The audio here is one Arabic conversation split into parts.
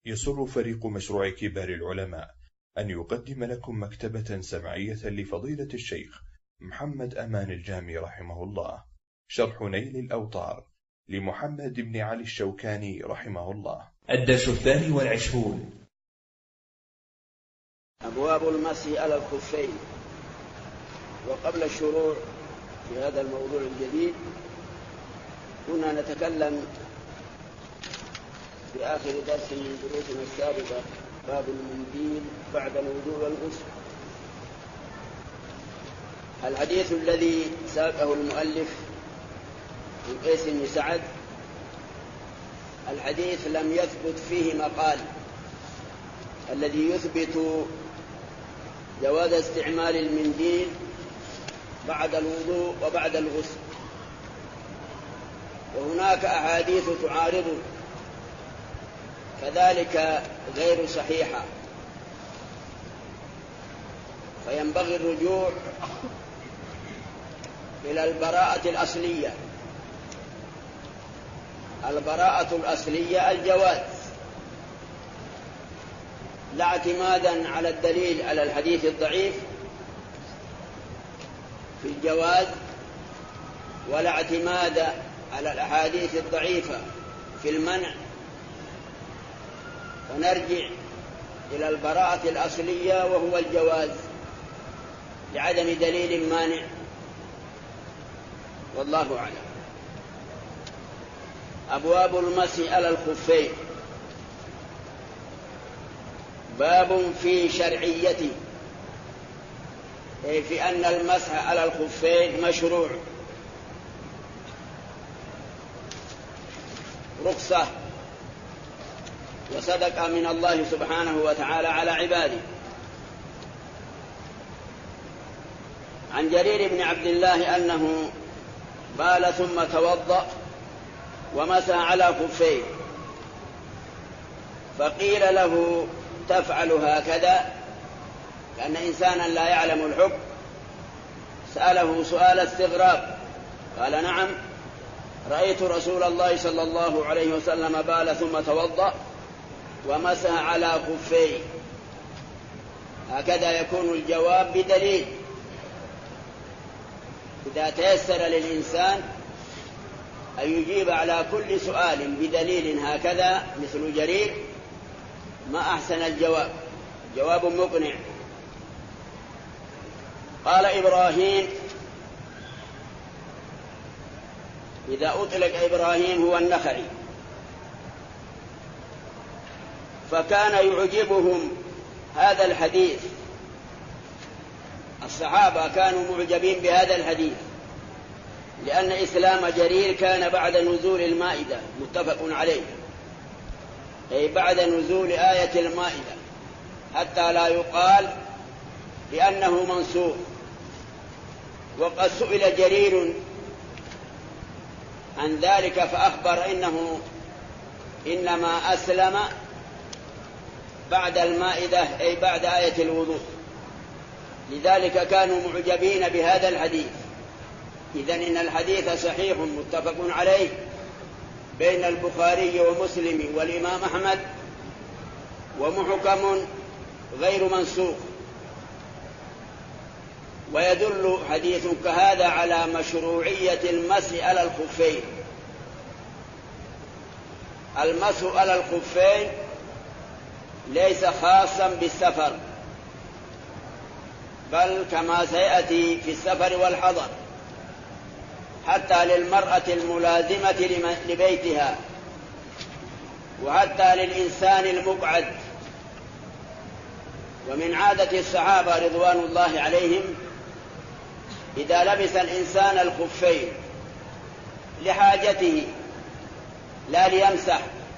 يسر فريق مشروع كبار العلماء أن يقدم لكم مكتبة سمعية لفضيلة الشيخ محمد أمان الجامي رحمه الله، شرح نيل الأوطار لمحمد بن علي الشوكاني رحمه الله. الدرس 22. أبواب المسح على الخفين. وقبل الشروع في هذا الموضوع الجديد كنا نتكلم في آخر درس من دروسنا السابقة باب المنديل بعد الوضوء والغسل. الحديث الذي ساقه المؤلف من قيس بن سعد الحديث لم يثبت فيه مقال الذي يثبت جواز استعمال المنديل بعد الوضوء وبعد الغسل، وهناك أحاديث تعارض كذلك غير صحيحة، فينبغي الرجوع إلى البراءة الأصلية. البراءة الأصلية الجواز، لا اعتمادا على الدليل على الحديث الضعيف في الجواز، ولا اعتماد على الأحاديث الضعيفة في المنع، فنرجع إلى البراءة الأصلية وهو الجواز لعدم دليل مانع، والله أعلم. أبواب المسح على الخفين. باب في شرعيته، أي في أن المسح على الخفين مشروع، رخصة وصدقة من الله سبحانه وتعالى على عباده. عن جرير بن عبد الله أنه بال ثم توضأ ومسح على خفيه، فقيل له تفعل هكذا؟ لأن إنسانا لا يعلم الحكم سأله سؤال استغراب، قال نعم، رأيت رسول الله صلى الله عليه وسلم بال ثم توضأ ومسح على خفيه. هكذا يكون الجواب بدليل. إذا تيسر للإنسان أن يجيب على كل سؤال بدليل هكذا مثل جرير، ما أحسن الجواب، جواب مقنع. قال إبراهيم، إذا أطلق إبراهيم هو النخعي، فكان يعجبهم هذا الحديث، الصحابة كانوا معجبين بهذا الحديث، لأن إسلام جرير كان بعد نزول المائدة، متفق عليه، أي بعد نزول آية المائدة، حتى لا يقال بأنه منسوخ. وقد سئل جرير عن ذلك فأخبر إنه إنما أسلم بعد المائدة، أي بعد آية الوضوء، لذلك كانوا معجبين بهذا الحديث. إذن إن الحديث صحيح متفق عليه بين البخاري ومسلم والإمام أحمد، ومحكم غير منسوخ. ويدل حديث كهذا على مشروعية المسح على الخفين. المسح على الخفين ليس خاصا بالسفر، بل كما سيأتي في السفر والحضر، حتى للمرأة الملازمة لبيتها، وحتى للإنسان المقعد. ومن عادة الصحابة رضوان الله عليهم إذا لبس الإنسان الخفين لحاجته لا ليمسح،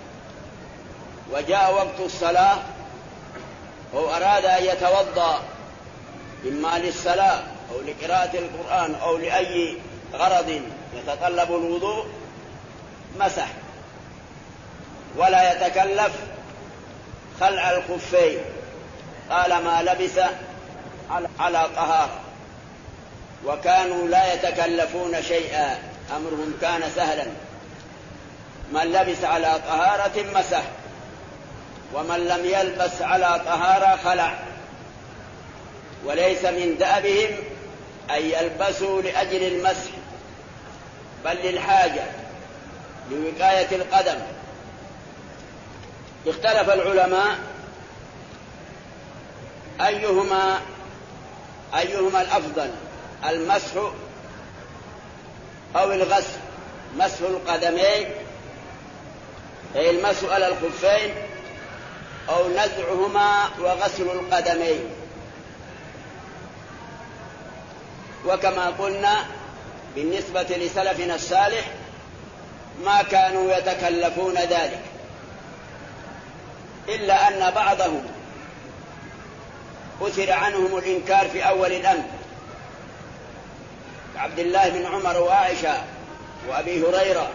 وجاء وقت الصلاة أو أراد أن يتوضأ إما للصلاة أو لقراءة القرآن أو لأي غرض يتطلب الوضوء، مسح ولا يتكلف خلع الخفين طالما لبس على طهارة. وكانوا لا يتكلفون شيئا، أمرهم كان سهلا، من لبس على طهارة مسح، ومن لم يلبس على طهارة خلع، وليس من دأبهم أن يلبسوا لأجل المسح، بل للحاجة لوقاية القدم. اختلف العلماء أيهما الأفضل، المسح أو الغسل، مسح القدمين أي المسح على الخفين، أو نزعهما وغسل القدمين. وكما قلنا بالنسبة لسلفنا الصالح ما كانوا يتكلفون ذلك، إلا أن بعضهم أثر عنهم الإنكار في أول الأمر كعبد الله بن عمر وعائشة وأبي هريرة،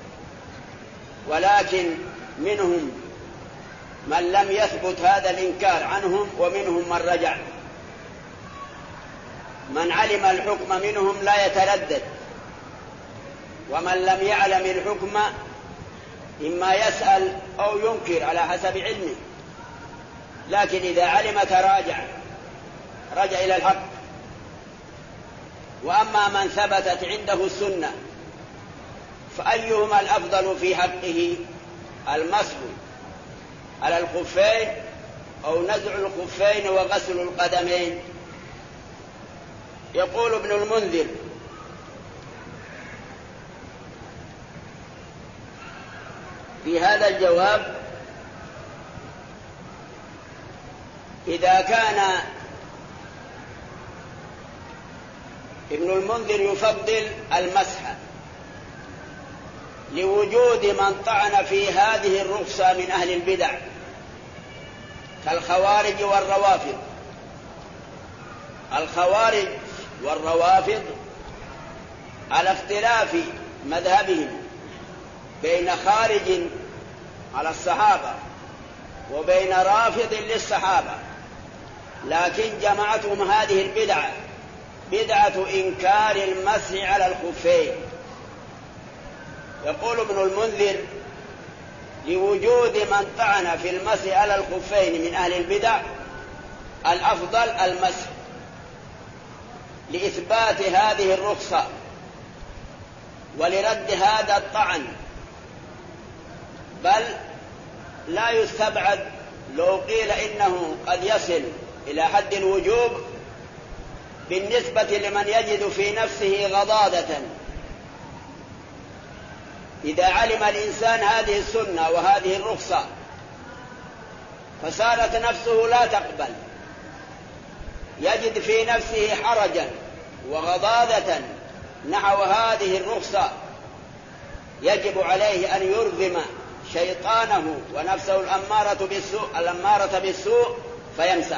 ولكن منهم من لم يثبت هذا الإنكار عنهم، ومنهم من رجع. من علم الحكم منهم لا يتردد، ومن لم يعلم الحكم إما يسأل أو ينكر على حسب علمه، لكن إذا علم تراجع، رجع إلى الحق. وأما من ثبتت عنده السنة فأيهما الأفضل في حقه، المسح على الخفين أو نزع الخفين وغسل القدمين؟ يقول ابن المنذر: في هذا الجواب: إذا كان ابن المنذر يفضل المسح لوجود من طعن في هذه الرخصة من أهل البدع كالخوارج والروافض. الخوارج والروافض على اختلاف مذهبهم بين خارج على الصحابة وبين رافض للصحابة، لكن جمعتهم هذه البدعة، بدعة إنكار المسح على الخفين. يقول ابن المنذر: لوجود من طعن في المسح على الخفين من أهل البدع الأفضل المسح لإثبات هذه الرخصة ولرد هذا الطعن، بل لا يستبعد لو قيل إنه قد يصل إلى حد الوجوب بالنسبة لمن يجد في نفسه غضاضة. إذا علم الإنسان هذه السنة وهذه الرخصة فصارت نفسه لا تقبل، يجد في نفسه حرجا وغضاضة نحو هذه الرخصة، يجب عليه أن يرغم شيطانه ونفسه الأمارة بالسوء فيمسح،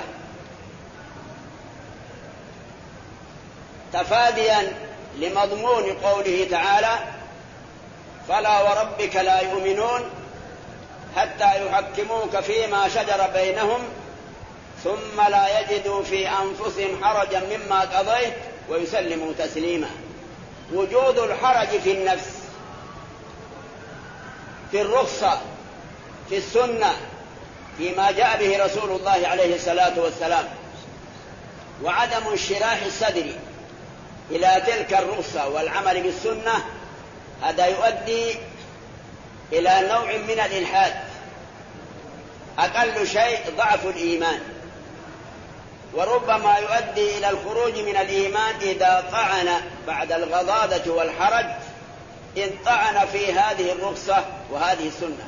تفاديا لمضمون قوله تعالى: فلا وربك لا يؤمنون حتى يحكموك فيما شجر بينهم ثم لا يجدوا في أنفسهم حرجا مما قضيت ويسلموا تسليما. وجود الحرج في النفس في الرخصة في السنة فيما جاء به رسول الله عليه الصلاة والسلام، وعدم انشراح الصدر إلى تلك الرخصة والعمل بالسنة، هذا يؤدي إلى نوع من الإلحاد، أقل شيء ضعف الإيمان، وربما يؤدي إلى الخروج من الإيمان إذا طعن بعد الغضاضة والحرج، إن طعن في هذه الرخصة وهذه السنة.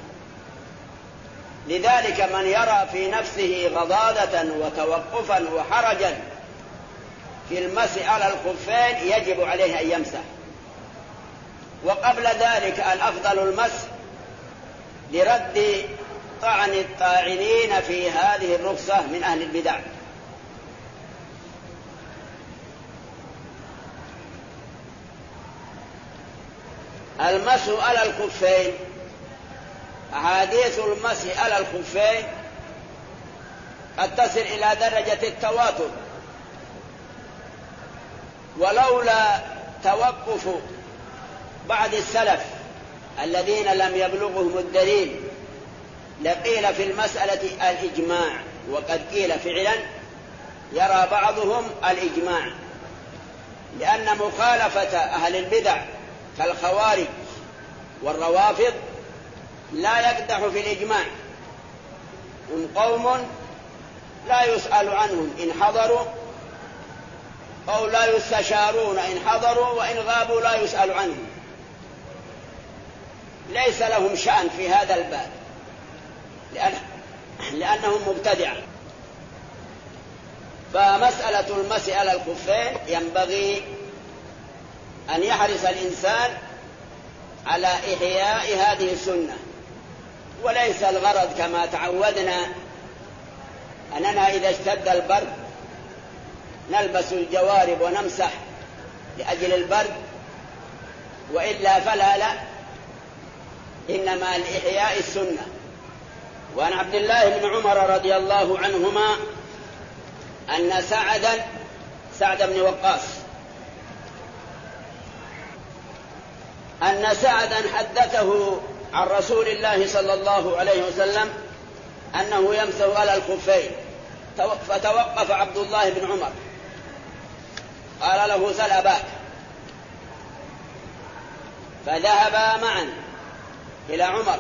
لذلك من يرى في نفسه غضاضة وتوقفا وحرجا في المسح على الخفين يجب عليه أن يمسح. وقبل ذلك الأفضل المسح لرد طعن الطاعنين في هذه الرخصة من أهل البدع. المسح على الخفين، أحاديث المسح على الخفين قد تصل إلى درجة التواتر، ولولا توقف بعض السلف الذين لم يبلغهم الدليل لقيل في المسألة الإجماع، وقد قيل فعلا يرى بعضهم الإجماع، لأن مخالفة أهل البدع كالخوارج والروافض لا يقدح في الإجماع. هم قوم لا يسأل عنهم إن حضروا، أو لا يستشارون إن حضروا، وإن غابوا لا يسأل عنهم، ليس لهم شأن في هذا الباب لأنهم مبتدعة. فمسألة المسح على الخفين ينبغي أن يحرص الإنسان على إحياء هذه السنة، وليس الغرض كما تعودنا أننا إذا اشتد البرد نلبس الجوارب ونمسح لأجل البرد، وإلا فلا لا، إنما لإحياء السنة. وعن عبد الله بن عمر رضي الله عنهما أن سعد بن وقاص أن سعدا حدثه عن رسول الله صلى الله عليه وسلم أنه يمسح على الخفين، فتوقف عبد الله بن عمر قال له: سل أباك. فذهبا معا إلى عمر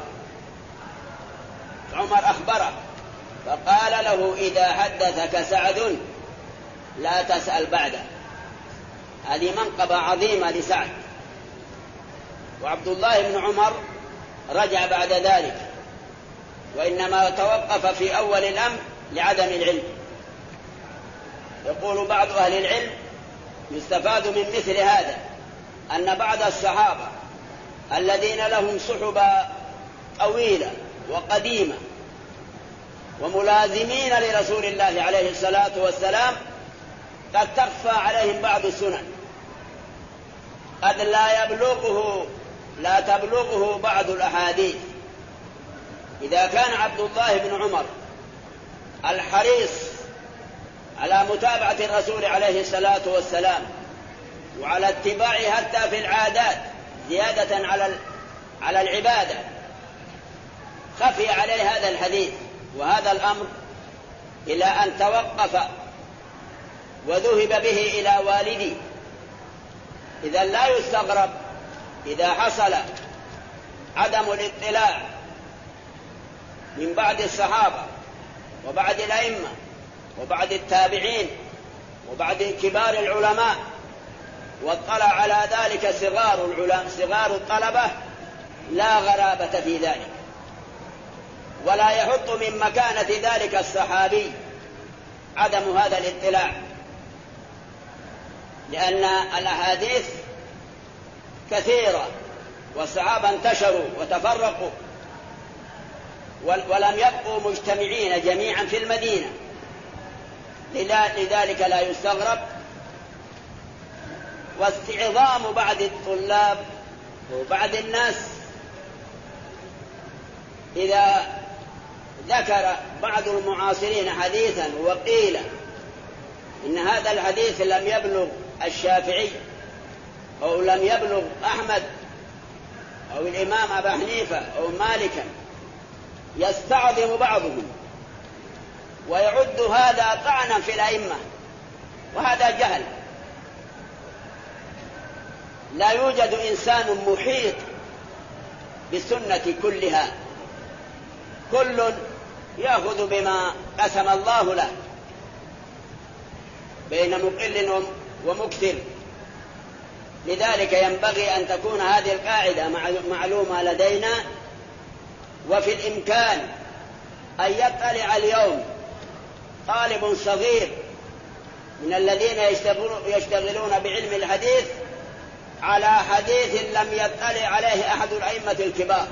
أخبره فقال له: إذا حدثك سعد لا تسأل بعده. هذه منقبة عظيمة لسعد. وعبد الله بن عمر رجع بعد ذلك، وإنما توقف في أول الأمر لعدم العلم. يقول بعض أهل العلم: يستفاد من مثل هذا أن بعض الصحابة الذين لهم صحبة طويلة وقديمة وملازمين لرسول الله عليه الصلاة والسلام قد تخفى عليهم بعض السنن، قد لا تبلغه بعض الأحاديث. إذا كان عبد الله بن عمر الحريص على متابعة الرسول عليه الصلاة والسلام وعلى اتباعه حتى في العادات زيادة على العبادة، خفي عليه هذا الحديث وهذا الأمر إلى أن توقف وذهب به إلى والدي. إذا لا يستغرب إذا حصل عدم الاطلاع من بعض الصحابة وبعض الأئمة وبعض التابعين وبعض كبار العلماء، واطلع على ذلك صغار الطلبة، لا غرابة في ذلك، ولا يحط من مكانة ذلك الصحابي عدم هذا الاطلاع، لأن الأحاديث كثيرة والصحابة انتشروا وتفرقوا ولم يبقوا مجتمعين جميعا في المدينة. لذلك لا يستغرب. واستعظام بعض الطلاب وبعض الناس إذا ذكر بعض المعاصرين حديثا وقيل إن هذا الحديث لم يبلغ الشافعي أو لم يبلغ أحمد أو الإمام أبا حنيفة أو مالكا، يستعظم بعضهم ويعد هذا طعنا في الأئمة، وهذا جهل. لا يوجد إنسان محيط بالسنة كلها، كل يأخذ بما قسم الله له بين مقل ومكثر. لذلك ينبغي أن تكون هذه القاعدة معلومة لدينا، وفي الإمكان أن يطلع اليوم طالب صغير من الذين يشتغلون بعلم الحديث على حديث لم يطلع عليه أحد الأئمة الكبار،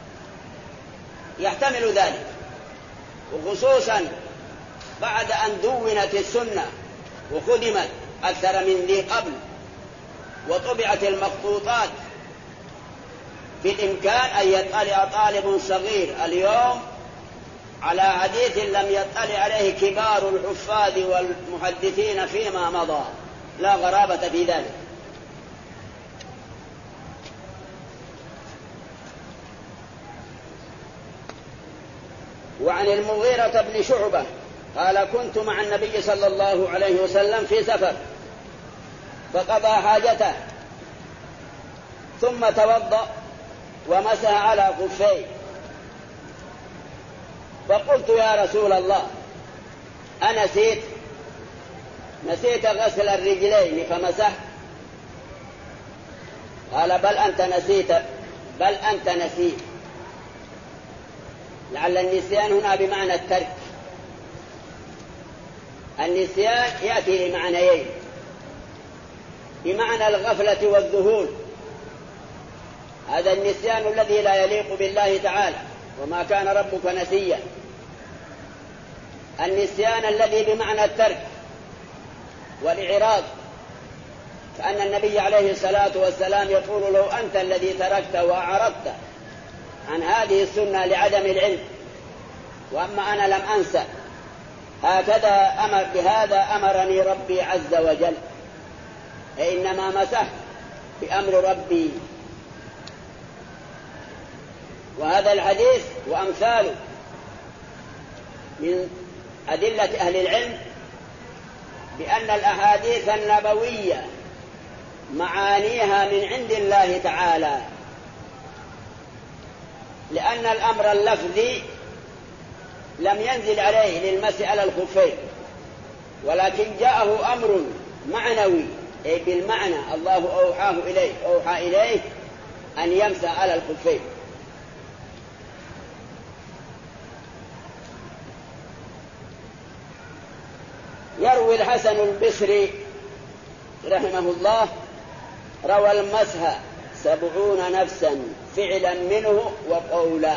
يحتمل ذلك، وخصوصا بعد أن دونت السنة وخدمت أكثر من ذي قبل وطبعت المخطوطات. بالإمكان أن يطلع طالب صغير اليوم على حديث لم يطلع عليه كبار الحفاظ والمحدثين فيما مضى، لا غرابة في ذلك. وعن المغيرة بن شعبة قال كنت مع النبي صلى الله عليه وسلم في سفر فقضى حاجته ثم توضأ ومسح على خفيه، فقلت يا رسول الله نسيت غسل الرجلين فمسح؟ قال بل أنت نسيت. لعل النسيان هنا بمعنى الترك. النسيان يأتي لمعنيين: بمعنى الغفلة والذهول، هذا النسيان الذي لا يليق بالله تعالى، وما كان ربك نسيا. النسيان الذي بمعنى الترك والإعراض، فأن النبي عليه الصلاة والسلام يقول له أنت الذي تركت وأعرضت عن هذه السنة لعدم العلم، وأما أنا لم أنسى. بهذا أمرني ربي عز وجل، إنما مسح بأمر ربي. وهذا الحديث وأمثاله من أدلة أهل العلم بأن الأحاديث النبوية معانيها من عند الله تعالى، لأن الأمر اللفظي لم ينزل عليه للمسح على الخفين، ولكن جاءه أمر معنوي، أي بالمعنى الله أوحى إليه أن يمسح على الخفين. يروي الحسن البصري رحمه الله: روى المسح 70 نفسا فعلا منه وقولا،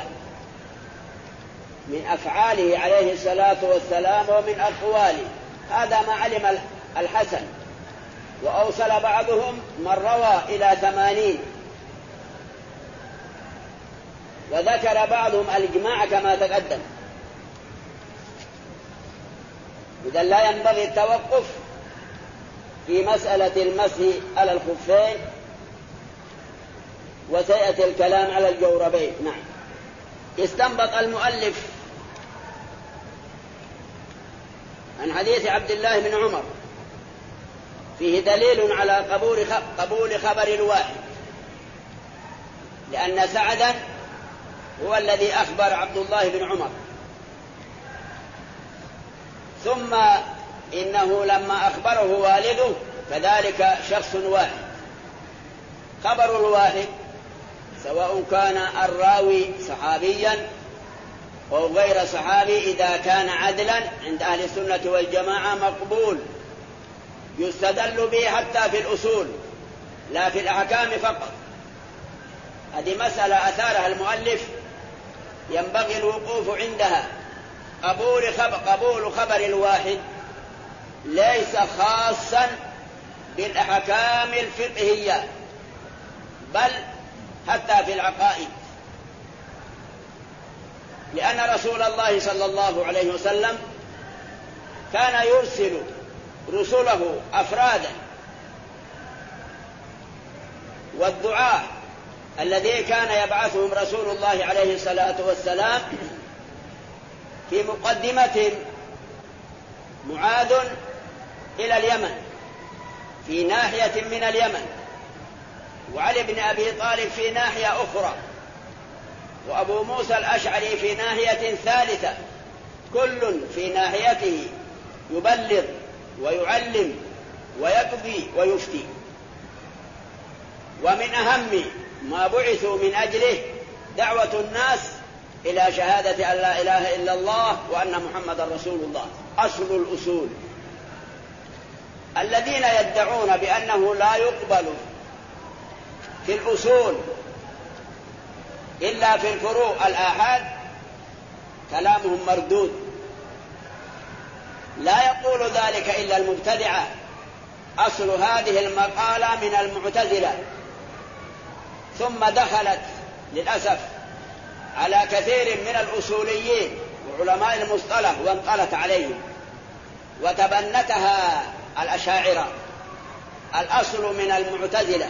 من أفعاله عليه الصلاة والسلام ومن أقواله. هذا ما علم الحسن، وأوصل بعضهم من روى إلى 80، وذكر بعضهم الإجماع كما تقدم. إذا لا ينبغي التوقف في مسألة المسح على الخفين، وسيأتي الكلام على الجوربين. نعم. استنبط المؤلف عن حديث عبد الله بن عمر فيه دليل على قبول خبر الواحد، لأن سعدا هو الذي أخبر عبد الله بن عمر، ثم إنه لما أخبره والده كذلك شخص واحد. خبر الواحد سواء كان الراوي صحابيا أو غير صحابي، إذا كان عدلا عند أهل السنة والجماعة مقبول، يستدل به حتى في الأصول لا في الأحكام فقط. هذه مسألة أثارها المؤلف ينبغي الوقوف عندها. قبول خبر الواحد ليس خاصا بالأحكام الفقهية، بل حتى في العقائد، لأن رسول الله صلى الله عليه وسلم كان يرسل رسله أفرادا، والدعاء الذي كان يبعثهم رسول الله عليه الصلاة والسلام في مقدمة معاذ إلى اليمن في ناحية من اليمن، وعلي بن أبي طالب في ناحية أخرى، وأبو موسى الأشعري في ناحية ثالثة، كل في ناحيته يبلغ ويعلم ويقضي ويفتي. ومن أهم ما بعثوا من أجله دعوة الناس إلى شهادة أن لا إله إلا الله وأن محمد رسول الله، أصل الأصول. الذين يدعون بأنه لا يقبل في الأصول إلا في الفروع الآحاد كلامهم مردود. لا يقول ذلك إلا المبتدعة. أصل هذه المقالة من المعتزلة، ثم دخلت للأسف على كثير من الأصوليين وعلماء المصطلح وانقلت عليهم، وتبنتها الأشاعرة. الأصل من المعتزلة،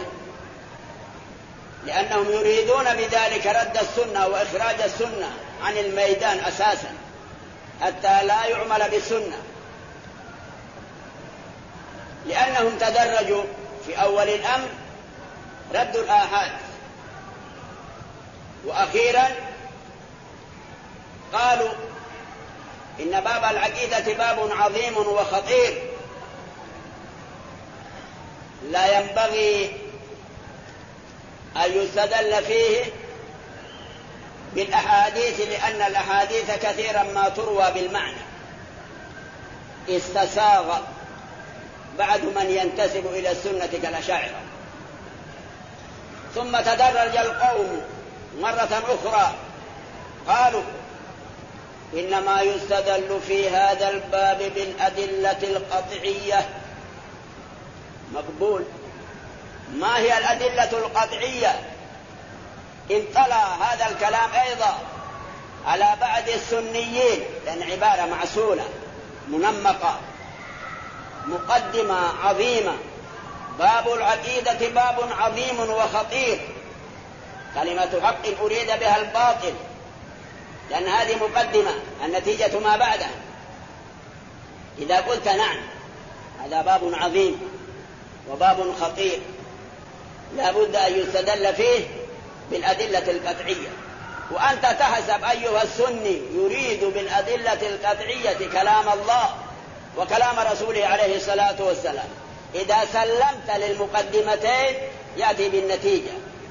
لأنهم يريدون بذلك رد السنة وإخراج السنة عن الميدان أساسا. حتى لا يعمل بالسنة، لأنهم تدرجوا في أول الأمر رد الآحاد، وأخيرا قالوا إن باب العقيدة باب عظيم وخطير لا ينبغي أن يستدل فيه بالأحاديث، لأن الأحاديث كثيرا ما تروى بالمعنى. استساغ بعد من ينتسب إلى السنة كالأشاعرة. ثم تدرج القوم مرة أخرى قالوا إنما يستدل في هذا الباب بالأدلة القطعية. مقبول. ما هي الأدلة القطعية؟ انطلع هذا الكلام أيضا على بعض السنيين، لأن عبارة معسولة منمقة، مقدمة عظيمة. باب العقيدة باب عظيم وخطير، كلمة حق أريد بها الباطل، لأن هذه مقدمة، النتيجة ما بعدها. إذا قلت نعم هذا باب عظيم وباب خطير لا بد أن يستدل فيه بالأدلة القطعية، وأنت تحسب أيها السني يريد بالأدلة القطعية كلام الله وكلام رسوله عليه الصلاة والسلام. إذا سلمت للمقدمتين يأتي بالنتيجة.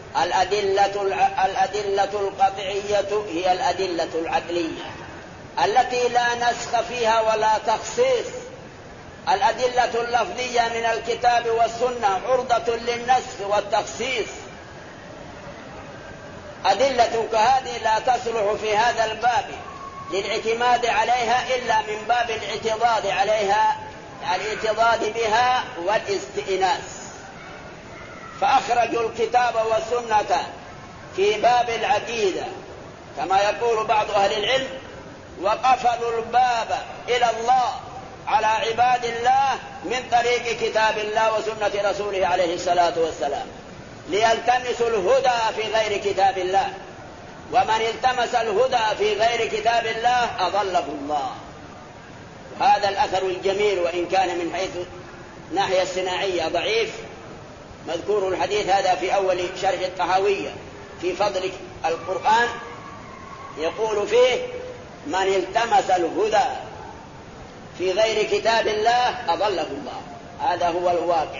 الأدلة القطعية هي الأدلة العقلية التي لا نسخ فيها ولا تخصيص. الأدلة اللفظية من الكتاب والسنة عرضة للنسخ والتخصيص. أدلة كهذه لا تصلح في هذا الباب للاعتماد عليها إلا من باب الاعتضاد عليها، الاعتضاد بها والاستئناس. فأخرجوا الكتاب والسنة في باب العقيدة كما يقول بعض أهل العلم، وقفلوا الباب إلى الله على عباد الله من طريق كتاب الله وسنة رسوله عليه الصلاة والسلام، ليلتمسوا الهدى في غير كتاب الله. ومن التمس الهدى في غير كتاب الله أضله الله. هذا الأثر الجميل، وإن كان من حيث ناحية الصناعية ضعيف، مذكور الحديث هذا في أول شرح الطحاوية في فضل القرآن، يقول فيه من التمس الهدى في غير كتاب الله أضله الله. هذا هو الواقع.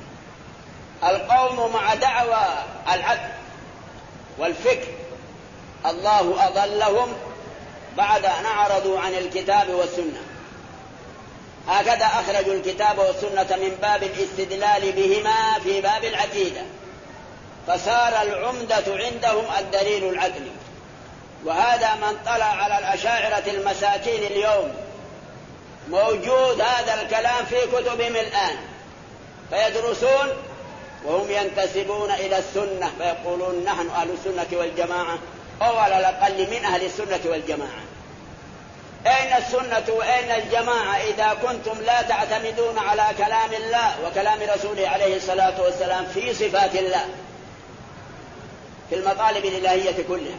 القوم مع دعوى العدل والفكر الله أضلهم بعد أن أعرضوا عن الكتاب والسنة. هكذا أخرجوا الكتاب والسنة من باب الاستدلال بهما في باب العقيدة، فصار العمدة عندهم الدليل العقلي. وهذا من طلع على الأشاعرة المساكين اليوم موجود هذا الكلام في كتبهم الآن، فيدرسون وهم ينتسبون إلى السنة فيقولون نحن أهل السنة والجماعة، أو على الأقل من أهل السنة والجماعة. أين السنة وأين الجماعة إذا كنتم لا تعتمدون على كلام الله وكلام رسوله عليه الصلاة والسلام في صفات الله في المطالب الإلهية كلها؟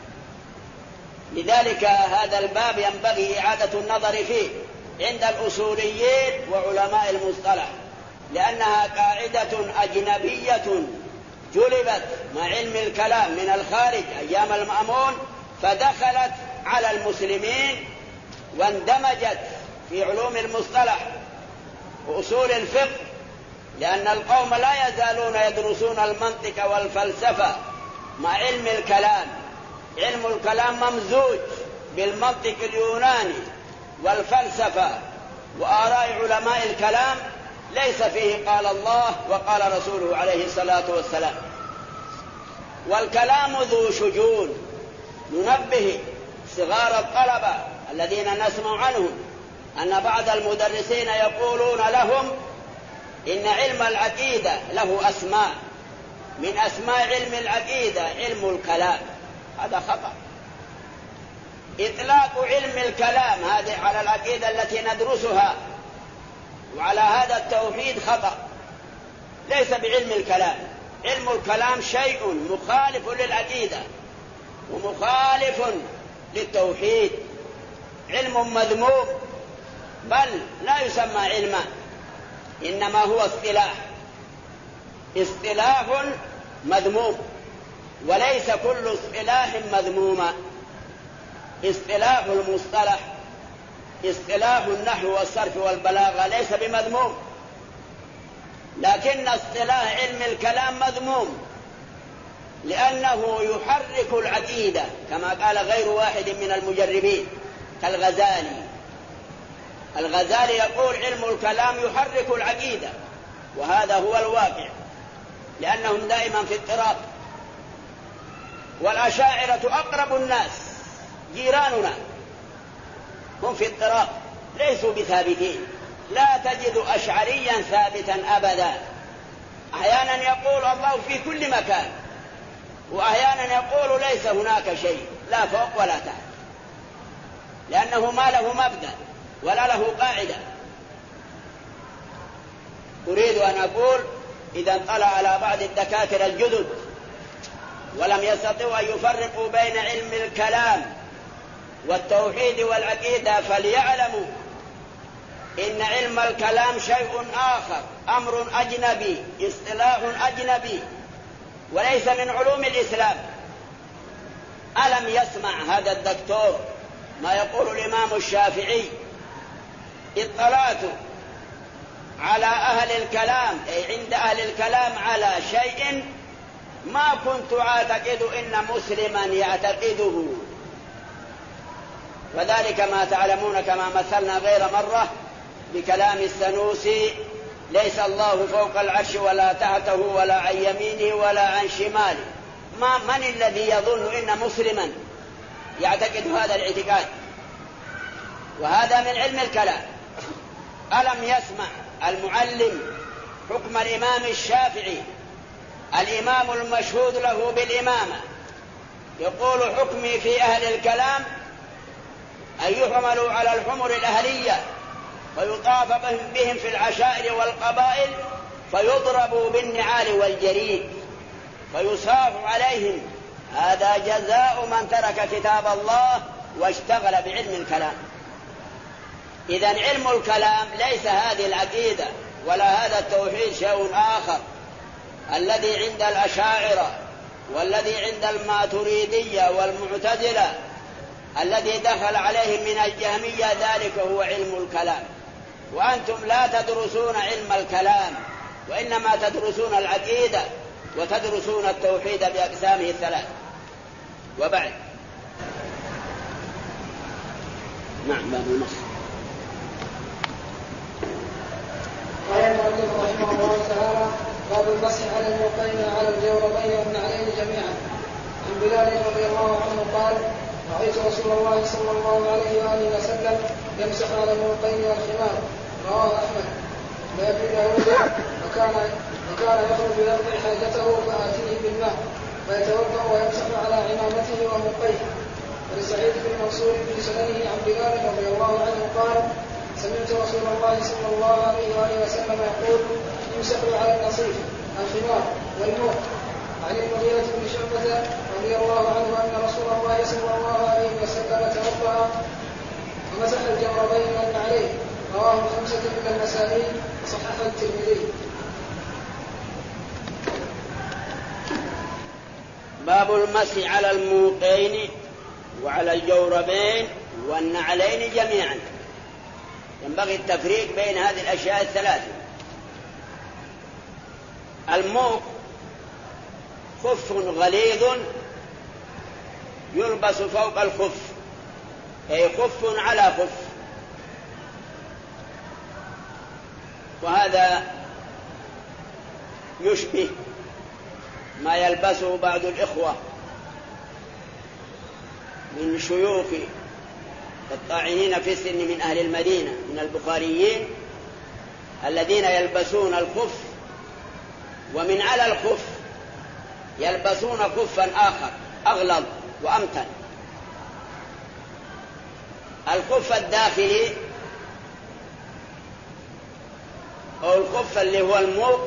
لذلك هذا الباب ينبغي إعادة النظر فيه عند الأصوليين وعلماء المصطلح، لأنها قاعدة أجنبية جلبت مع علم الكلام من الخارج أيام المأمون، فدخلت على المسلمين واندمجت في علوم المصطلح وأصول الفقه، لأن القوم لا يزالون يدرسون المنطق والفلسفة مع علم الكلام. علم الكلام ممزوج بالمنطق اليوناني والفلسفة وآراء علماء الكلام، ليس فيه قال الله وقال رسوله عليه الصلاة والسلام. والكلام ذو شجون. ننبه صغار الطلبة الذين نسمع عنهم أن بعض المدرسين يقولون لهم إن علم العقيدة له أسماء، من أسماء علم العقيدة علم الكلام. هذا خطأ. إطلاق علم الكلام هذه على العقيدة التي ندرسها وعلى هذا التوحيد خطأ، ليس بعلم الكلام. علم الكلام شيء مخالف للعقيدة ومخالف للتوحيد. علم مذموم، بل لا يسمى علما، إنما هو اصطلاح مذموم، وليس كل اصطلاح مذموما. اصطلاح المصطلح، اصطلاح النحو والصرف والبلاغة ليس بمذموم، لكن اصطلاح علم الكلام مذموم، لأنه يحرك العقيدة كما قال غير واحد من المجربين كالغزالي. الغزالي يقول علم الكلام يحرك العقيدة، وهذا هو الواقع، لأنهم دائما في اضطراب. والأشاعرة أقرب الناس، جيراننا، هم في اضطراب، ليسوا بثابتين. لا تجد أشعريا ثابتا أبدا، أحيانا يقول الله في كل مكان، وأحيانا يقول ليس هناك شيء، لا فوق ولا تحت، لأنه ما له مبدأ ولا له قاعدة. أريد أن أقول إذا انطلع على بعض الدكاترة الجدد ولم يستطيعوا أن يفرقوا بين علم الكلام والتوحيد والعقيدة، فليعلموا إن علم الكلام شيء آخر، أمر أجنبي، اصطلاح أجنبي، وليس من علوم الإسلام. ألم يسمع هذا الدكتور ما يقول الإمام الشافعي؟ اطلعت على أهل الكلام، أي عند أهل الكلام، على شيء ما كنت أعتقد إن مسلما يعتقده. وذلك ما تعلمون كما مثلنا غير مرة بكلام السنوسي: ليس الله فوق العرش ولا تحته ولا عن يمينه ولا عن شماله. من الذي يظن إن مسلما يعتقد هذا الاعتقاد؟ وهذا من علم الكلام. ألم يسمع المعلم حكم الإمام الشافعي، الإمام المشهود له بالإمامة، يقول: حكمي في أهل الكلام أن يحملوا على الحمر الأهلية فيطاف بهم في العشائر والقبائل، فيضربوا بالنعال والجريد فيصاف عليهم. هذا جزاء من ترك كتاب الله واشتغل بعلم الكلام. إذن علم الكلام ليس هذه العقيدة ولا هذا التوحيد، شيء آخر. الذي عند الأشاعرة والذي عند الماتريدية والمعتزلة الذي دخل عليهم من الجهمية، ذلك هو علم الكلام. وأنتم لا تدرسون علم الكلام، وإنما تدرسون العقيدة وتدرسون التوحيد بأقسامه الثلاث. وبعد، نعم، باب المسح. قال المؤلف رحمه الله تعالى: باب المسح على الموقين على الجوربين والنعلين جميعا. عن بلال رضي الله عنه قال: رأيت رسول الله صلى الله عليه وآله وسلم يمسح على الموقين والخمار. رواه أحمد. لأبي داود: وكان يخرج يقضي حاجته فآتيه بالماء فيتوضأ ويمسح على عمامته وموقيه. ولسعيد بن منصور في سننه عن بلال رضي الله عنه قال: سمعت رسول الله صلى الله عليه وآله وسلم يقول: يمسح على النصيف الخمار والموق. عن المغيرة بن شعبة رضي الله عنه أن رسول الله صلى الله عليه وسلم توضأ ومسح الجوربين والنعلين. رواه 5 من النسائي وصححه الترمذي. باب المسح على الموقين وعلى الجوربين والنعلين جميعا. ينبغي التفريق بين هذه الأشياء الثلاثة. الموق خف غليظ يلبس فوق الخف، أي خف على خف، وهذا يشبه ما يلبسه بعض الإخوة من شيوخ الطاعنين في السن من أهل المدينة من البخاريين، الذين يلبسون الخف ومن على الخف يلبسون خفا آخر أغلظ وأمتن. الخف الداخلي أو الخف اللي هو الموق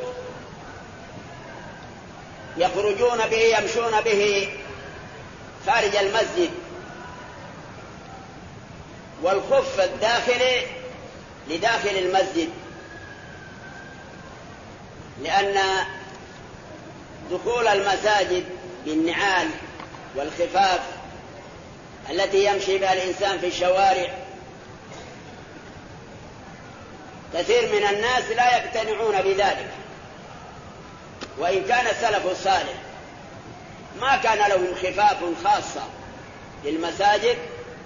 يخرجون به يمشون به خارج المسجد، والخف الداخلي لداخل المسجد، لأن دخول المساجد بالنعال والخفاف التي يمشي بها الإنسان في الشوارع كثير من الناس لا يقتنعون بذلك، وإن كان السلف الصالح ما كان لهم خفاف خاصة للمساجد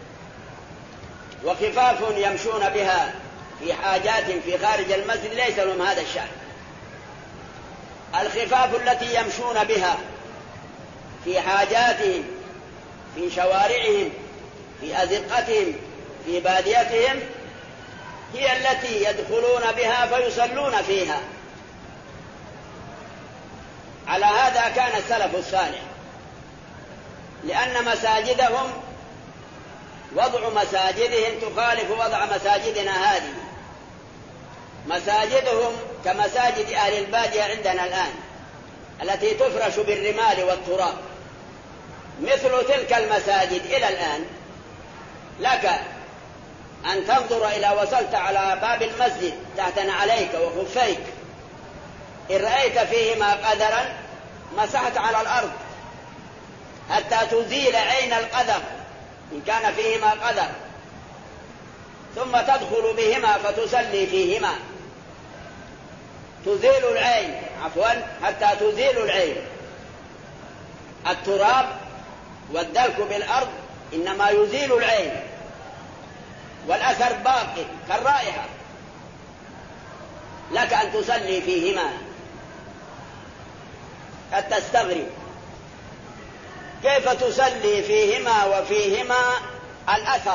وخفاف يمشون بها في حاجات في خارج المسجد، ليس لهم هذا الشأن. الخفاف التي يمشون بها في حاجاتهم في شوارعهم في أزقتهم في باديتهم هي التي يدخلون بها فيصلون فيها. على هذا كان السلف الصالح، لأن مساجدهم وضع مساجدهم تخالف وضع مساجدنا هذه. مساجدهم كمساجد أهل البادية عندنا الآن التي تفرش بالرمال والتراب، مثل تلك المساجد إلى الآن لك أن تنظر إلى وصلت على باب المسجد تحت نعليك وخفيك، إن رأيت فيهما قدرا مسحت على الأرض حتى تزيل عين القدر إن كان فيهما قدر، ثم تدخل بهما فتصلي فيهما، تزيل العين حتى تزيل العين. التراب والدلك بالأرض إنما يزيل العين، والأثر باقي كالرائحة، لك أن تصلي فيهما. قد تستغرب كيف تصلي فيهما وفيهما الأثر؟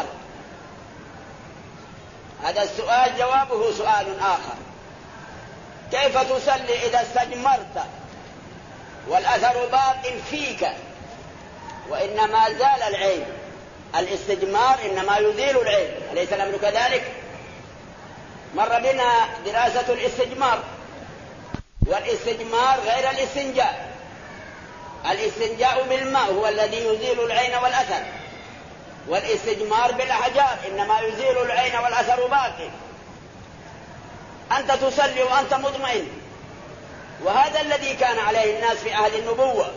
هذا السؤال جوابه سؤال آخر. كيف تصلي إذا استجمرت والأثر باق فيك وإنما زال العين؟ الاستجمار إنما يزيل العين، أليس الأمر كذلك؟ مر بنا دراسة الاستجمار، والاستجمار غير الاستنجاء. الاستنجاء بالماء هو الذي يزيل العين والأثر، والاستجمار بالأحجار إنما يزيل العين والأثر باقي. أنت تصلي وأنت مطمئن، وهذا الذي كان عليه الناس في عهد النبوة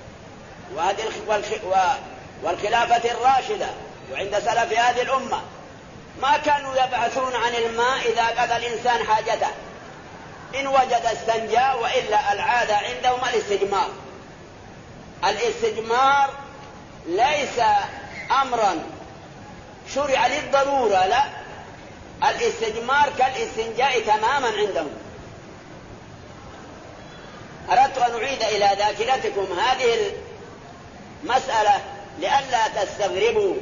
والخلافة الراشدة وعند سلف هذه الأمة. ما كانوا يبحثون عن الماء إذا قضى الإنسان حاجته، إن وجد استنجاء، وإلا العادة عندهم الاستجمار. الاستجمار ليس أمرا شرع للضرورة، لا، الاستجمار كالاستنجاء تماما عندهم. أردت أن أعيد إلى ذاكرتكم هذه المسألة لئلا تستغربوا.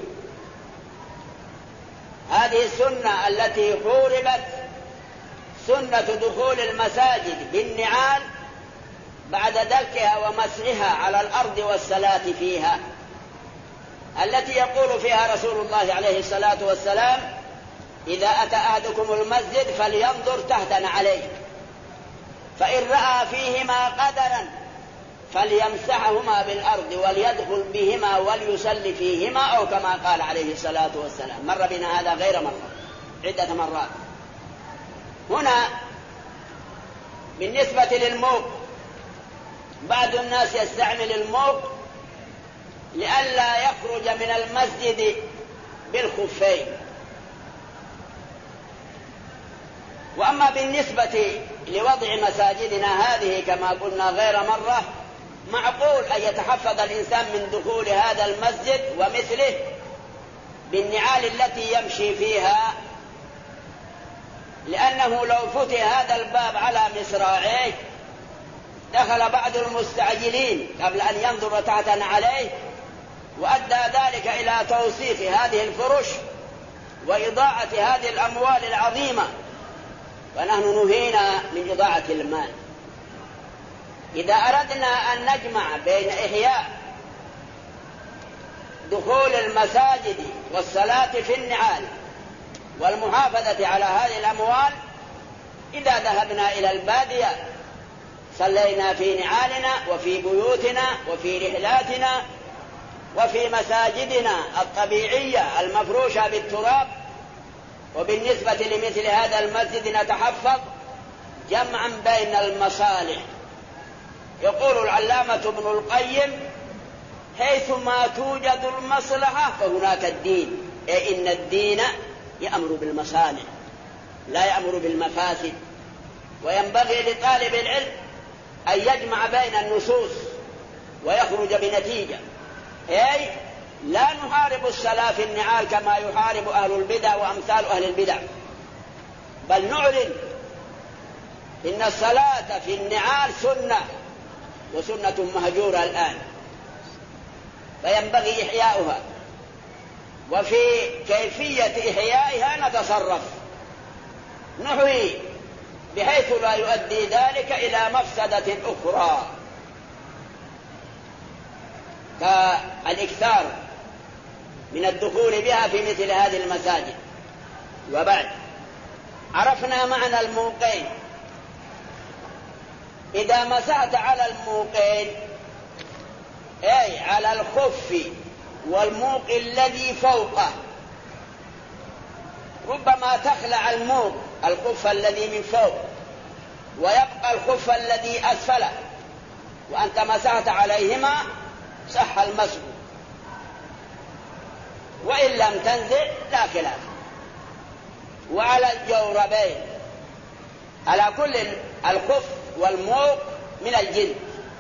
هذه السنة التي حوربت، سنة دخول المساجد بالنعال بعد دلكها ومسحها على الأرض والصلاة فيها، التي يقول فيها رسول الله عليه الصلاة والسلام: إذا أتى أحدكم المسجد فلينظر تحت نعليه، فإن رأى فيهما قدرا فليمسحهما بالأرض وليدخل بهما وليصلي فيهما، أو كما قال عليه الصلاة والسلام. مر بنا هذا غير مرة، عدة مرات. هنا بالنسبة للموق، بعض الناس يستعمل الموق لئلا يخرج من المسجد بالخفين. وأما بالنسبة لوضع مساجدنا هذه كما قلنا غير مرة، معقول أن يتحفظ الإنسان من دخول هذا المسجد ومثله بالنعال التي يمشي فيها، لأنه لو فتح هذا الباب على مصراعيه دخل بعض المستعجلين قبل أن ينظر تحت نعليه، وأدى ذلك إلى توسيخ هذه الفرش وإضاعة هذه الأموال العظيمة، ونحن نهينا من إضاعة المال. إذا أردنا أن نجمع بين إحياء دخول المساجد والصلاة في النعال والمحافظة على هذه الأموال، إذا ذهبنا إلى البادية صلينا في نعالنا وفي بيوتنا وفي رحلاتنا وفي مساجدنا الطبيعية المفروشة بالتراب وبالنسبة لمثل هذا المسجد نتحفظ جمعا بين المصالح. يقول العلامة ابن القيم: حيثما توجد المصلحة فهناك الدين، أي إن الدين يأمر بالمصالح لا يأمر بالمفاسد. وينبغي لطالب العلم أن يجمع بين النصوص ويخرج بنتيجة، أي لا نحارب الصلاة في النعال كما يحارب أهل البدع وأمثال أهل البدع، بل نعلن إن الصلاة في النعال سنة وسنة مهجورة الآن، فينبغي إحياؤها، وفي كيفية إحيائها نتصرف، نحيي بحيث لا يؤدي ذلك إلى مفسدة أخرى كالإكثار من الدخول بها في مثل هذه المساجد. وبعد عرفنا معنى الموقين. إذا مسحت على الموقين أي على الخف والموق الذي فوقه، ربما تخلع الموق الخف الذي من فوق ويبقى الخف الذي أسفله، وأنت مسحت عليهما صح المسح، وإن لم تنزل لا خلاف. وعلى الجوربين، على كل الخف والموق من الجلد،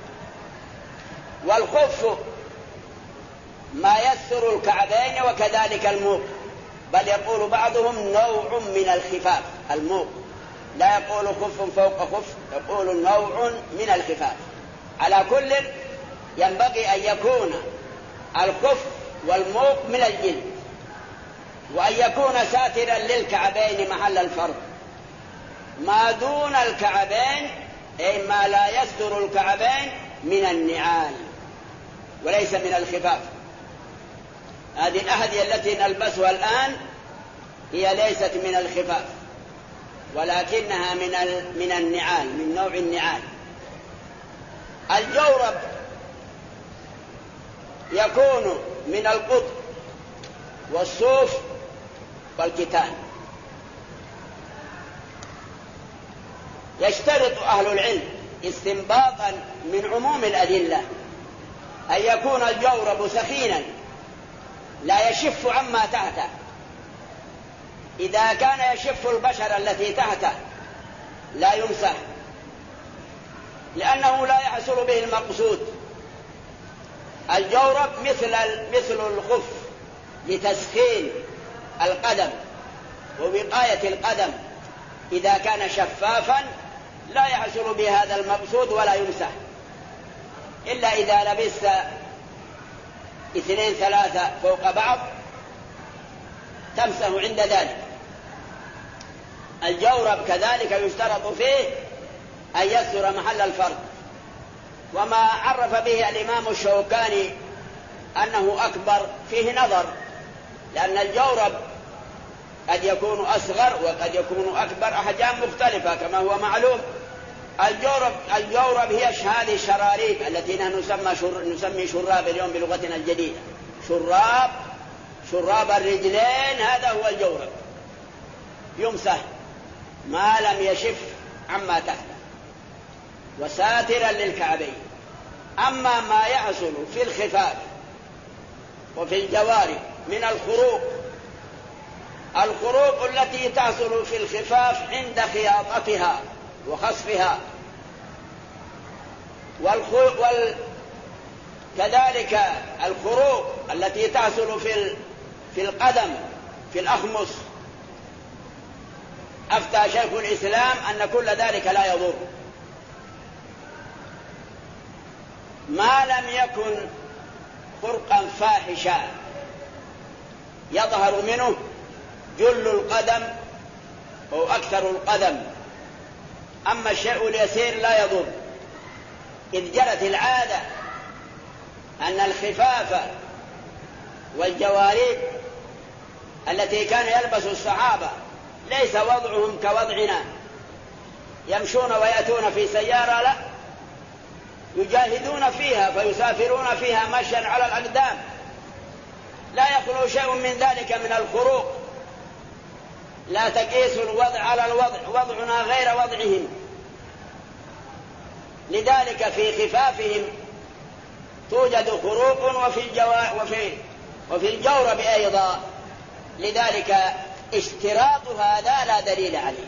والخف ما يستر الكعبين وكذلك الموق، بل يقول بعضهم نوع من الخفاف. الموق لا يقول خف فوق خف، يقول نوع من الخفاف. على كل ينبغي أن يكون الخف والموق من الجلد، وأن يكون ساترا للكعبين محل الفرض. ما دون الكعبين أي ما لا يستر الكعبين من النعال وليس من الخفاف. هذه الأحذية التي نلبسها الآن هي ليست من الخفاف، ولكنها من النعال، من نوع النعال. الجورب يكون من القطن والصوف والكتان. يشترط أهل العلم استنباطا من عموم الأدلة أن يكون الجورب سخينا لا يشف عما تحته. إذا كان يشف البشرة التي تحته لا يمسح، لأنه لا يحصل به المقصود. الجورب مثل الخف لتسخين القدم ووقاية القدم. إذا كان شفافا لا يحصل به هذا المقصود ولا يمسح، إلا إذا لبست 2 3 فوق بعض تمسح عند ذلك. الجورب كذلك يشترط فيه أن يستر محل الفرد، وما عرف به الإمام الشوكاني أنه أكبر فيه نظر، لأن الجورب قد يكون أصغر وقد يكون أكبر، أحجام مختلفة كما هو معلوم. الجورب هي هذه الشراريب التي نحن نسمي شراب اليوم بلغتنا الجديدة، شراب الرجلين، هذا هو الجورب، يمسح ما لم يشف عما تحته وساترا للكعبين. أما ما يحصل في الخفاف وفي الجوارب من الخروق التي تحصل في الخفاف عند خياطتها وخصفها، كذلك الخروق التي تحصل في القدم في الأخمص، أفتى شيخ الإسلام أن كل ذلك لا يضر ما لم يكن خرقا فاحشا يظهر منه جل القدم أو أكثر القدم. أما الشيء اليسير لا يضر، إذ جرت العادة أن الخفاف والجوارب التي كان يلبس الصحابة ليس وضعهم كوضعنا، يمشون ويأتون في سيارة، لا، يجاهدون فيها فيسافرون فيها مشيا على الأقدام، لا يخلو شيء من ذلك من الخروق، لا تقيسوا الوضع على الوضع، وضعنا غير وضعهم. لذلك في خفافهم توجد خروق وفي الجورب أيضا. لذلك اشتراط هذا لا دليل عليه.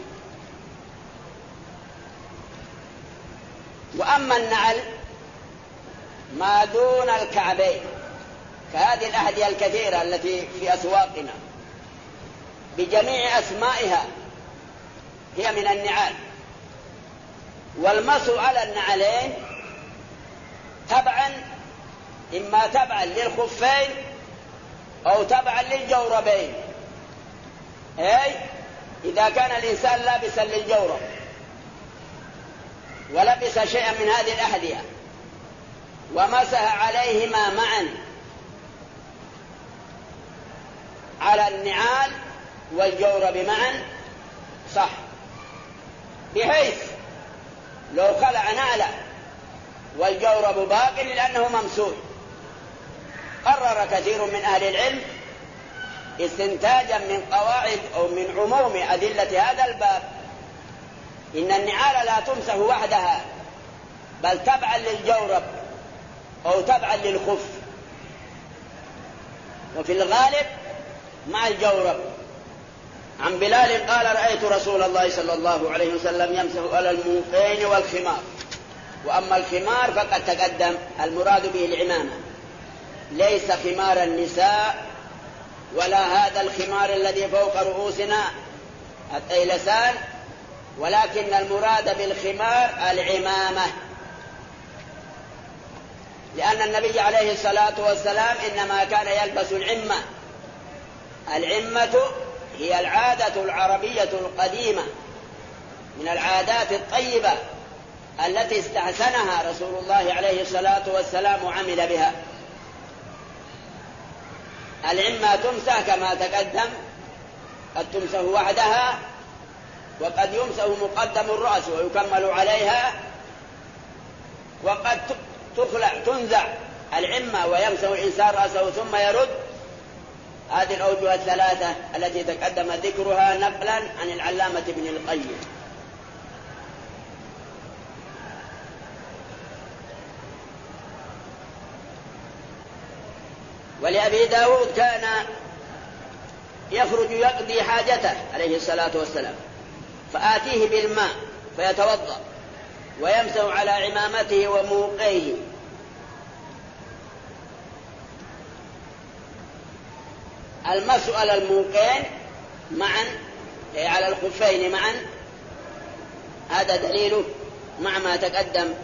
وأما النعل ما دون الكعبين كهذه الأحذية الكثيرة التي في أسواقنا بجميع أسمائها هي من النعال، والمسح على النعلين إما تبعا للخفين أو تبعا للجوربين. أي إذا كان الإنسان لابسا للجورب ولبس شيئا من هذه الأحذية ومسح عليهما معا على النعال والجورب معا صح، بحيث لو خلع نعله والجورب باق لأنه ممسوح. قرر كثير من أهل العلم استنتاجا من قواعد أو من عموم أدلة هذا الباب إن النعال لا تمسح وحدها بل تبعا للجورب أو تبعا للخف، وفي الغالب مع الجورب. عن بلال قال رأيت رسول الله صلى الله عليه وسلم يمسح على الموقين والخمار. وأما الخمار فقد تقدم المراد به العمامة، ليس خمار النساء ولا هذا الخمار الذي فوق رؤوسنا الطيلسان، ولكن المراد بالخمار العمامة، لأن النبي عليه الصلاة والسلام إنما كان يلبس العمة. العمة هي العادة العربية القديمة من العادات الطيبة التي استحسنها رسول الله عليه الصلاة والسلام وعمل بها. العمة تمسح كما تقدم، قد تمسح وحدها وقد يمسح مقدم الرأس ويكمل عليها، وقد تنزع العمة ويمسح الإنسان رأسه ثم يرد. هذه الأوجه الثلاثة التي تقدم ذكرها نقلا عن العلامة ابن القيم. ولأبي داود كان يخرج يقضي حاجته عليه الصلاة والسلام فآتيه بالماء فيتوضأ ويمسح على عمامته وموقيه. المسح على الموقين معا أي على الخفين معا، هذا دليله مع ما تقدم.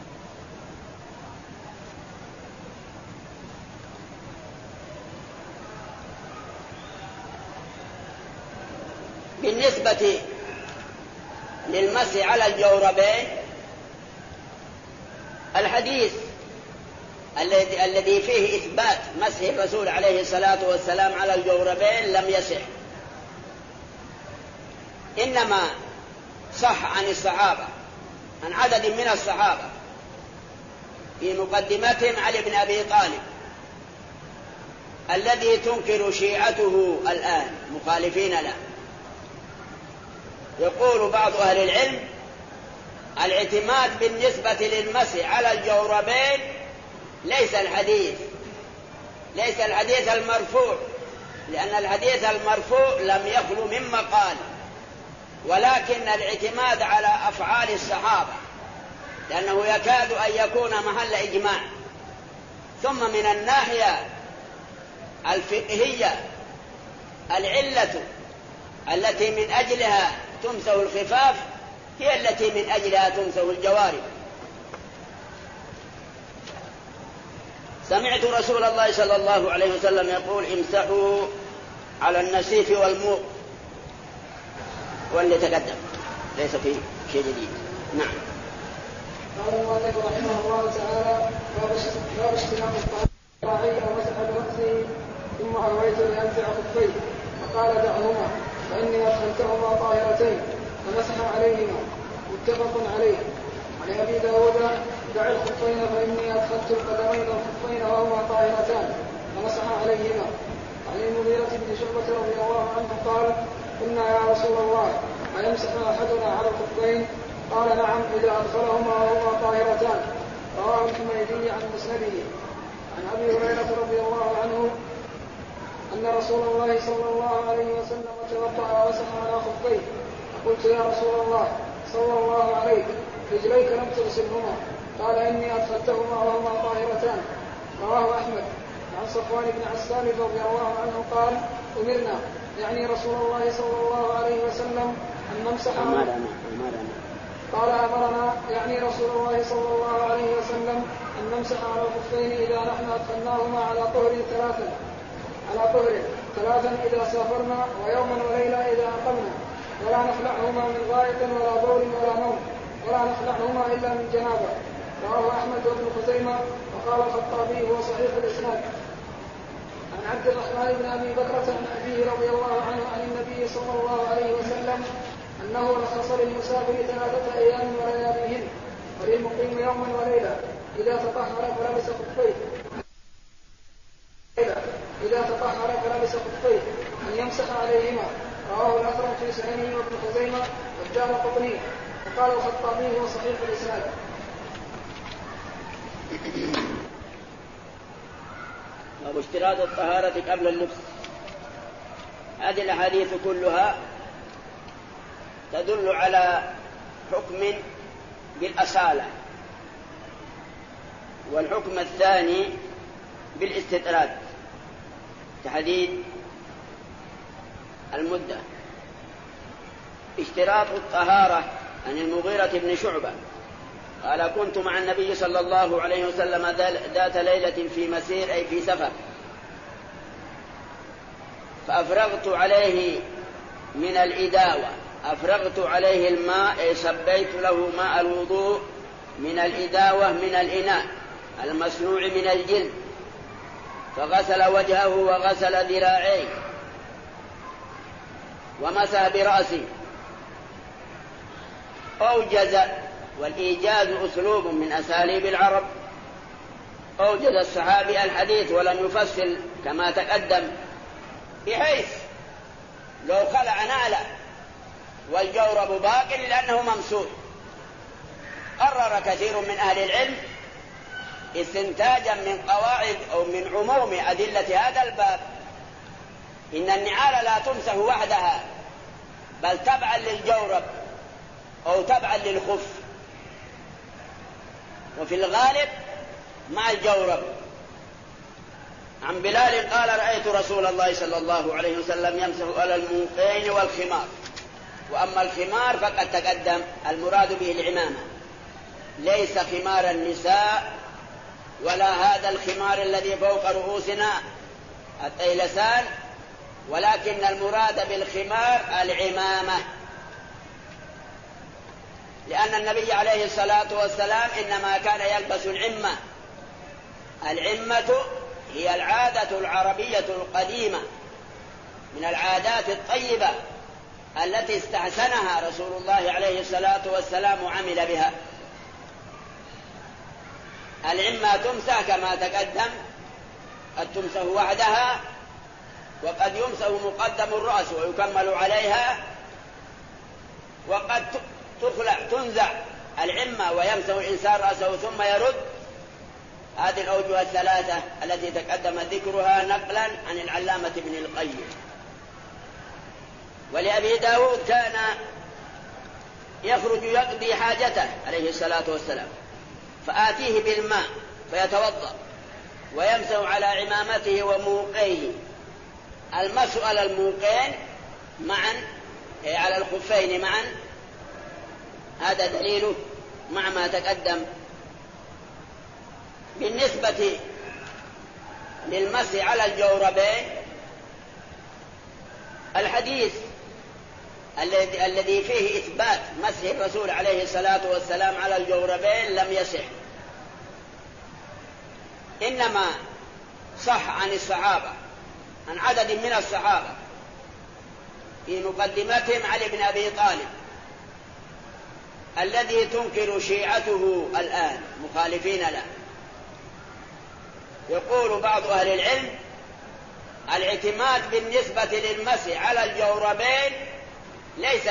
بالنسبة للمسح على الجوربين الحديث الذي فيه إثبات مسح الرسول عليه الصلاة والسلام على الجوربين لم يصح، إنما صح عن الصحابة، عن عدد من الصحابة، في مقدمتهم علي بن أبي طالب الذي تنكر شيعته الآن مخالفين له. يقول بعض أهل العلم الاعتماد بالنسبة للمسح على الجوربين ليس الحديث المرفوع، لأن الحديث المرفوع لم يخلو من مقال، ولكن الاعتماد على أفعال الصحابة، لأنه يكاد أن يكون محل إجماع. ثم من الناحية الفقهية العلة التي من أجلها تمسح الخفاف هي التي من أجلها تمسح الجوارب. سمعت رسول الله صلى الله عليه وسلم يقول امسحوا على النسيف والموق، واللي تقدم ليس فيه شيء جديد. نعم. قال المؤلف رحمه الله تعالى باب اشتراك الراعي ومسح برأسه ثم أويت لأنزع خفيه فقال دعهما فإني أدخلتهما طاهرتين فمسح عليهما، متفق عليه. عن أبي داود دع الخفين فإني أدخلت القدمين الخفين وهما طاهرتان فمسح عليهما. عن المغيرة بن شعبة رضي الله عنه قال قلنا يا رسول الله أيمسح أحدنا على الخفين؟ قال نعم إذا أدخلهما وهما طاهرتان. رواه الحميدي عن مسنده. عن أبي هريرة رضي الله عنه أن رسول الله صلى الله عليه وسلم توضأ ومسح على خفيه. فقلت يا رسول الله صلى الله عليه رجليك لم تغسلهما؟ قال إني أدخلتهما وهما طاهرتان. رواه أحمد. عن صفوان بن عسال رضي الله عنه قال أمرنا يعني رسول الله صلى الله عليه وسلم أن نمسح قال أمرنا يعني رسول الله صلى الله عليه وسلم أن نمسح على الخفين إذا نحن أدخلناهما على طهر ثلاثا إذا سافرنا ويوما وليلة إذا أقمنا ولا نخلعهما من غائط ولا بول ولا نوم ولا نخلعهما إلا من جنابة. رواه أحمد وابن خزيمة. وقال الخطابي هو صحيح الإسناد. عن عبد الرحمن بن أبي بكرة عن أبيه رضي الله عنه عن النبي صلى الله عليه وسلم أنه رخص للمسافر 3 أيام ولياليهن وللمقيم يوما وليلة إذا تطهر فلبس خفيه أن يمسح عليهما. رواه الأخرج في سننه وابن خزيمة والدارقطني. وقال الخطابي هو صحيح الإسناد. واشتراط الطهارة قبل اللبس. هذه الأحاديث كلها تدل على حكم بالأصالة، والحكم الثاني بالاستطراد تحديد المدة. اشتراط الطهارة عن المغيرة بن شعبة قال كنت مع النبي صلى الله عليه وسلم ذات ليلة في مسير أي في سفر، فأفرغت عليه من الإداوة، أفرغت عليه الماء أي صبيت له ماء الوضوء من الإداوة من الإناء المصنوع من الجلد، فغسل وجهه وغسل ذراعيه ومسح برأسه. أوجز، والإيجاز أسلوب من أساليب العرب، أوجز الصحابي الحديث ولم يفصل كما تقدم، بحيث لو خلع نعله والجورب باق لأنه ممسوح. قرر كثير من أهل العلم استنتاجا من قواعد أو من عموم أدلة هذا الباب إن النعال لا تمسح وحدها بل تبعا للجورب أو تبعا للخف، وفي الغالب مع الجورب. عن بلال قال رأيت رسول الله صلى الله عليه وسلم يمسح على الموقين والخمار. وأما الخمار فقد تقدم المراد به العمامة، ليس خمار النساء ولا هذا الخمار الذي فوق رؤوسنا الطيلسان، ولكن المراد بالخمار العمامة، لأن النبي عليه الصلاة والسلام إنما كان يلبس العمة. العمة هي العادة العربية القديمة من العادات الطيبة التي استحسنها رسول الله عليه الصلاة والسلام وعمل بها. العمة تمسح كما تقدم، قد تمسح وحدها وقد يمسح مقدم الرأس ويكمل عليها، وقد تنزع العمة ويمسح الإنسان رأسه ثم يرد. هذه الأوجه الثلاثة التي تقدم ذكرها نقلا عن العلامة ابن القيم. ولأبي داود كان يخرج يقضي حاجته عليه الصلاة والسلام، فآتيه بالماء فيتوضأ ويمسح على عمامته وموقيه. المسح على الموقين معا على الخفين معا، هذا دليله مع ما تقدم. بالنسبة للمسح على الجوربين، الحديث الذي فيه إثبات مسح الرسول عليه الصلاة والسلام على الجوربين لم يصح، إنما صح عن الصحابة، عن عدد من الصحابة، في مقدمتهم علي بن أبي طالب الذي تنكر شيعته الآن مخالفين له. يقول بعض أهل العلم الاعتماد بالنسبة للمسح على الجوربين ليس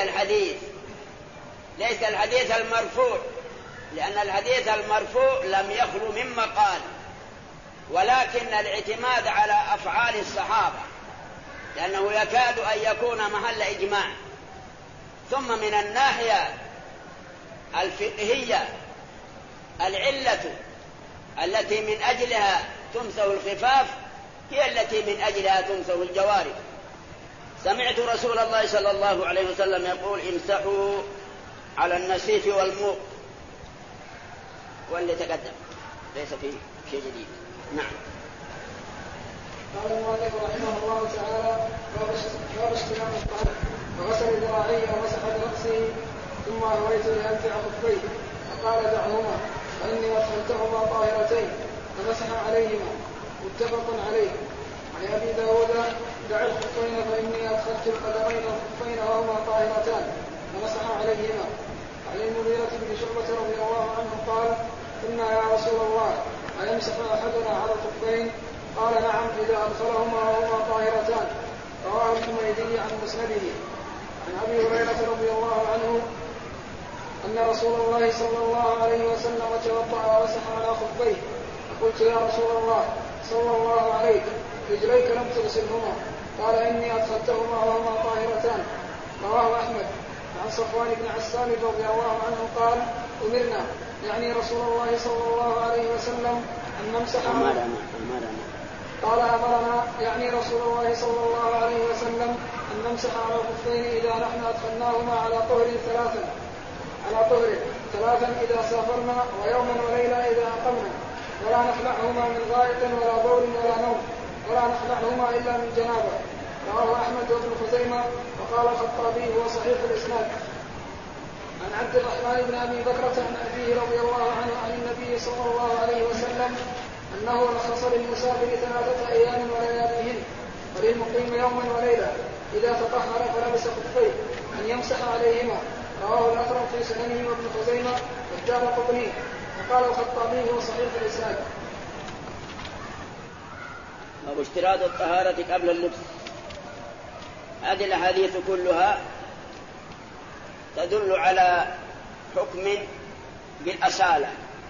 الحديث المرفوع، لأن الحديث المرفوع لم يخلو من مقال، ولكن الاعتماد على أفعال الصحابة، لأنه يكاد أن يكون محل إجماع. ثم من الناحية الفقهية العلة التي من أجلها تمسح الخفاف هي التي من أجلها تمسح الجوارب. سمعت رسول الله صلى الله عليه وسلم يقول: امسحوا على النسيف والموق، واللي تقدم ليس فيه شيء جديد. نعم. قال المؤلف رحمه الله تعالى: باب استلام الطهر وغسل ذراعيه ومسح برأسه ثم أهويت لأنزع خفيه فقال: دعهما فإني أدخلتهما طاهرتين فمسح عليهما. متفق عليه. عن أبي داود: دع الخفين فإني أدخلت القدمين الخفين وهما طاهرتان فمسح عليهما. عن المغيرة بن شعبة رضي الله عنه قال: قلنا يا رسول الله أيمسح أحدنا على الخفين؟ قال: نعم إذا أدخلهما وهما طاهرتان. رواه الحميدي عن مسنده. عن أبي هريرة رضي الله عنه أن رسول الله صلى الله عليه وسلم توضأ ومسح على خفيه، فقلت: يا رسول الله صلى الله عليك رجليك لم تغسلهما؟ قال: إني أدخلتهما وهما طاهرتان. رواه أحمد. عن صفوان بن عسال رضي الله عنه قال: أمرنا، يعني رسول الله صلى الله عليه وسلم، أن نمسح قال: أمرنا، يعني رسول الله صلى الله عليه وسلم، أن نمسح على الخفين إذا نحن أدخلناهما على طهر ثلاثا إذا سافرنا، ويوما وليلة إذا أقمنا، ولا نخلعهما من غائط ولا بول ولا نوم، ولا نخلعهما إلا من جنابة. رواه أحمد وابن خزيمة. وقال الخطابي: هو صحيح الإسناد. عن عبد الرحمن بن أبي بكرة عن أبيه رضي الله عنه عن النبي صلى الله عليه وسلم أنه رخص للمسافر 3 أيام ولياليهن، وللمقيم يوما وليلة إذا تطهر فلبس خفيه أن يمسح عليهما. رواه الأثرم في سننه وابن خزيمة والدارقطني. وقال الخطابي: هو صحيح الإسناد. واشتراط الطهارة قبل اللبس. هذه الأحاديث كلها تدل على حكم بالأصالة،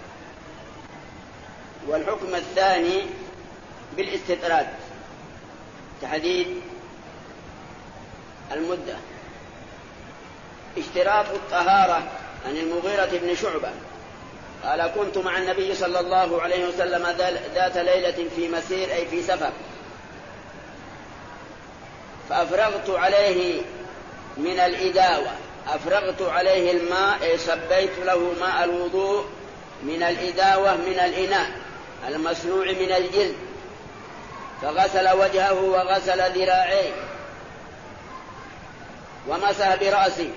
والحكم الثاني بالاستطراد، تحديد المدة. اشتراط الطهارة عن المغيرة بن شعبة قال: كنت مع النبي صلى الله عليه وسلم ذات ليلة في مسير، أي في سفر، فأفرغت عليه من الإداوة، أفرغت عليه الماء، أي صبيت له ماء الوضوء من الإداوة من الإناء المصنوع من الجلد، فغسل وجهه وغسل ذراعيه ومسح برأسه.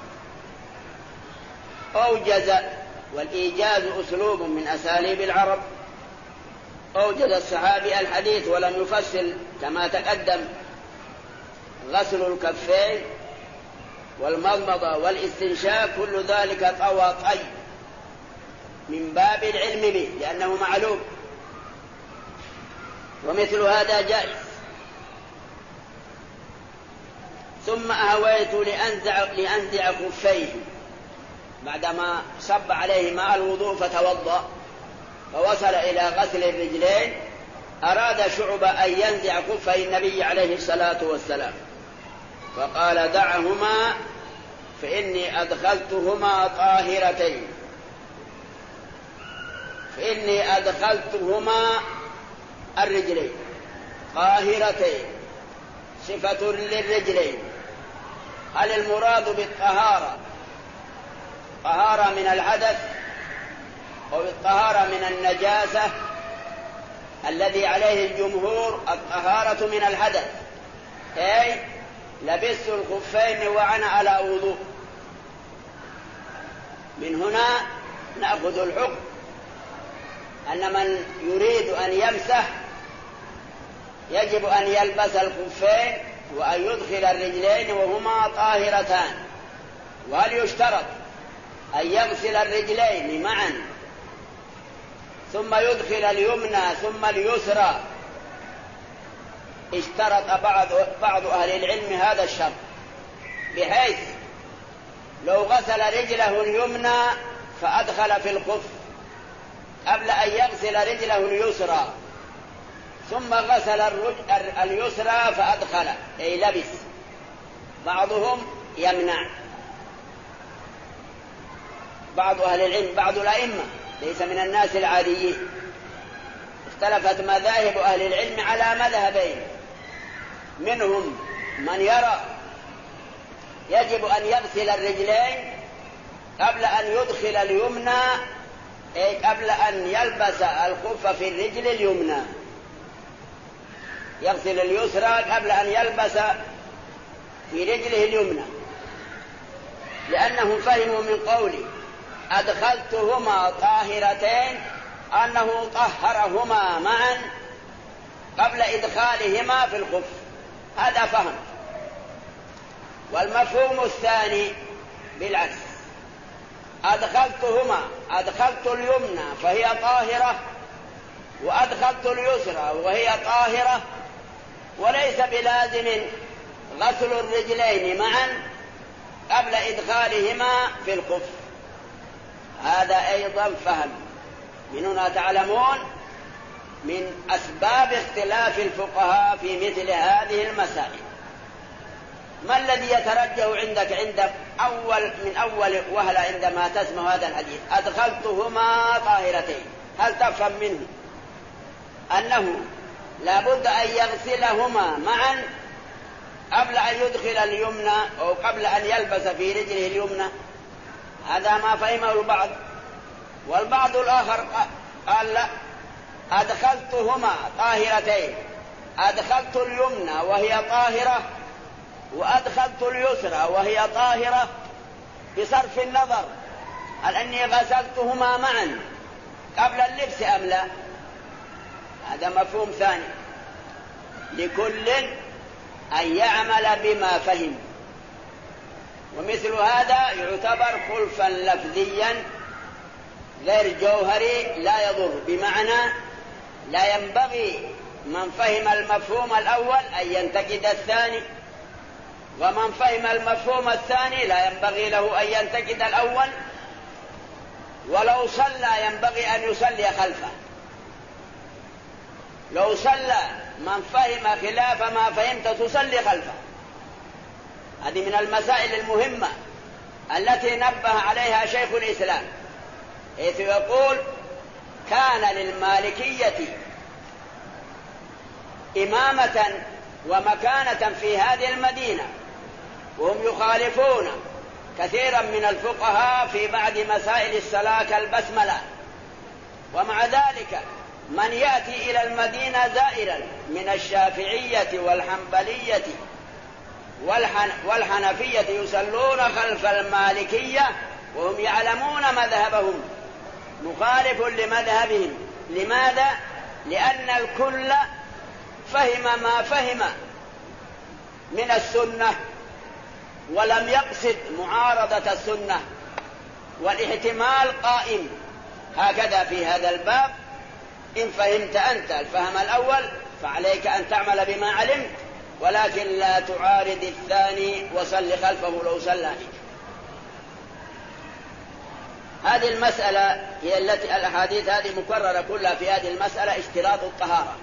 أوجز، والإيجاز أسلوب من أساليب العرب، أوجز الصحابي الحديث ولم يفصل كما تقدم. غسل الكفين والمضمضة والاستنشاق كل ذلك طوى طي من باب العلم به، لأنه معلوم، ومثل هذا جائز. ثم أهويت لأنزع خفيه، بعدما صب عليه ماء الوضوء فتوضأ فوصل إلى غسل الرجلين، أراد شعبة أن ينزع خفي النبي عليه الصلاة والسلام، فقال: دعهما فإني أدخلتهما طاهرتين. فإني أدخلتهما الرجلين طاهرتين، صفة للرجلين. هل المراد بالطهارة طهارة من الحدث أو بالطهارة من النجاسة؟ الذي عليه الجمهور الطهارة من الحدث، أي لبست الخفين وأنا على وضوء. من هنا نأخذ الحكم أن من يريد أن يمسح يجب أن يلبس الخفين وأن يدخل الرجلين وهما طاهرتان. وهل يشترط أن يغسل الرجلين معا ثم يدخل اليمنى ثم اليسرى، اشترط بعض أهل العلم هذا الشرط، بحيث لو غسل رجله اليمنى فأدخل في الخف قبل أن يغسل رجله اليسرى، ثم غسل اليسرى فأدخل أي لبس، بعضهم يمنع، بعض أهل العلم بعض الأئمة ليس من الناس العاديين. اختلفت مذاهب أهل العلم على مذهبين، منهم من يرى يجب أن يغسل الرجلين قبل أن يدخل اليمنى، أي قبل أن يلبس الخف في الرجل اليمنى، يغسل اليسرى قبل أن يلبس في رجله اليمنى، لأنهم فهموا من قولي أدخلتهما طاهرتين أنه طهرهما معا قبل إدخالهما في الخف، هذا فهم. والمفهوم الثاني بالعكس، أدخلت اليمنى فهي طاهرة، وأدخلت اليسرى وهي طاهرة، وليس بلازم غسل الرجلين معا قبل إدخالهما في الخف، هذا أيضا فهم. من هنا تعلمون من أسباب اختلاف الفقهاء في مثل هذه المسائل. ما الذي يترجح عندك من أول وهلة عندما تسمع هذا الحديث أدخلتهما طاهرتين؟ هل تفهم منه أنه لا بد أن يغسلهما معا قبل أن يدخل اليمنى أو قبل أن يلبس في رجله اليمنى؟ هذا ما فهمه البعض. والبعض الآخر قال لا، أدخلتهما طاهرتين، أدخلت اليمنى وهي طاهرة وأدخلت اليسرى وهي طاهرة، بصرف النظر هل أني غسلتهما معا قبل اللبس أم لا. هذا مفهوم ثاني، لكل أن يعمل بما فهم، ومثل هذا يعتبر خلفا لفظيا غير جوهري لا يضر، بمعنى لا ينبغي من فهم المفهوم الأول أن ينتقد الثاني، ومن فهم المفهوم الثاني لا ينبغي له أن ينتقد الأول، ولو صلى ينبغي أن يصلي خلفه. لو صلى من فهم خلاف ما فهمت تصلي خلفه. هذه من المسائل المهمة التي نبه عليها شيخ الإسلام، حيث يقول كان للمالكية إمامة ومكانة في هذه المدينة، وهم يخالفون كثيرا من الفقهاء في بعض مسائل الصلاة كالبسملة. ومع ذلك من يأتي إلى المدينة زائرا من الشافعية والحنبلية والحنفية يصلون خلف المالكية وهم يعلمون مذهبهم مخالف لمذهبهم. لماذا؟ لأن الكل فهم ما فهم من السنة ولم يقصد معارضة السنة، والاحتمال قائم. هكذا في هذا الباب إن فهمت أنت الفهم الأول فعليك أن تعمل بما علمت، ولكن لا تعارض الثاني وصل خلفه لو صلى بك. هذه المسألة هي التي الأحاديث هذه مكررة كلها في هذه المسألة، اشتراط الطهارة.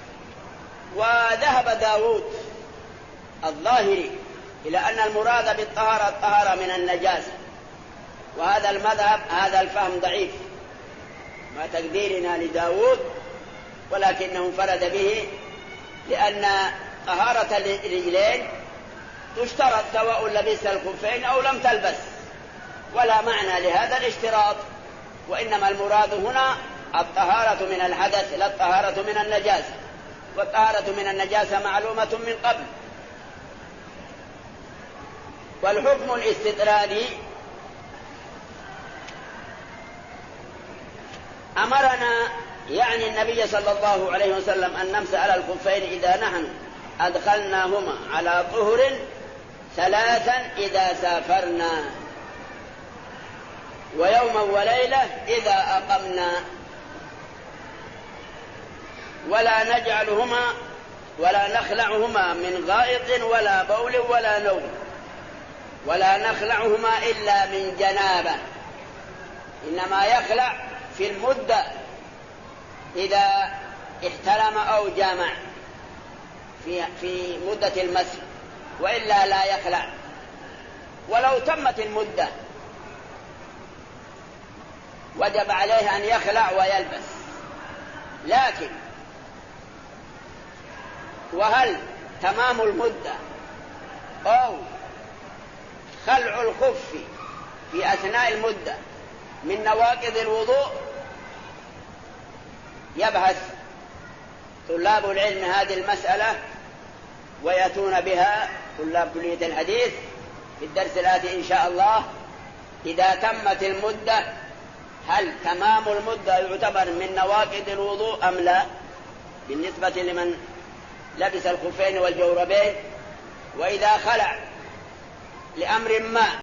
وذهب داود الظاهري إلى أن المراد بالطهارة الطهارة من النجاسة، وهذا المذهب هذا الفهم ضعيف ما تقديرنا لداود، ولكنه انفرد به، لأن طهارة الرجلين تشترط سواء لبست الخفين أو لم تلبس، ولا معنى لهذا الاشتراط، وإنما المراد هنا الطهارة من الحدث لا الطهارة من النجاسة، والطهارة من النجاسة معلومة من قبل. والحكم الاستطرادي أمرنا يعني النبي صلى الله عليه وسلم أن نمسح على الخفين إذا نحن أدخلناهما على طهر 3 إذا سافرنا، ويوما وليلة إذا أقمنا، ولا نجعلهما ولا نخلعهما من غائط ولا بول ولا نوم، ولا نخلعهما إلا من جنابة، إنما يخلع في المدة إذا احتلم أو جامع في مدة المسح، وإلا لا يخلع. ولو تمت المدة وجب عليه أن يخلع ويلبس. لكن وهل تمام المدة أو خلع الخف في أثناء المدة من نواقض الوضوء؟ يبحث طلاب العلم هذه المسألة ويأتون بها طلاب كلية الحديث في الدرس الآتي إن شاء الله. إذا تمت المدة هل تمام المدة يعتبر من نواقض الوضوء أم لا، بالنسبة لمن لبس الخفين والجوربين؟ وإذا خلع لأمر ما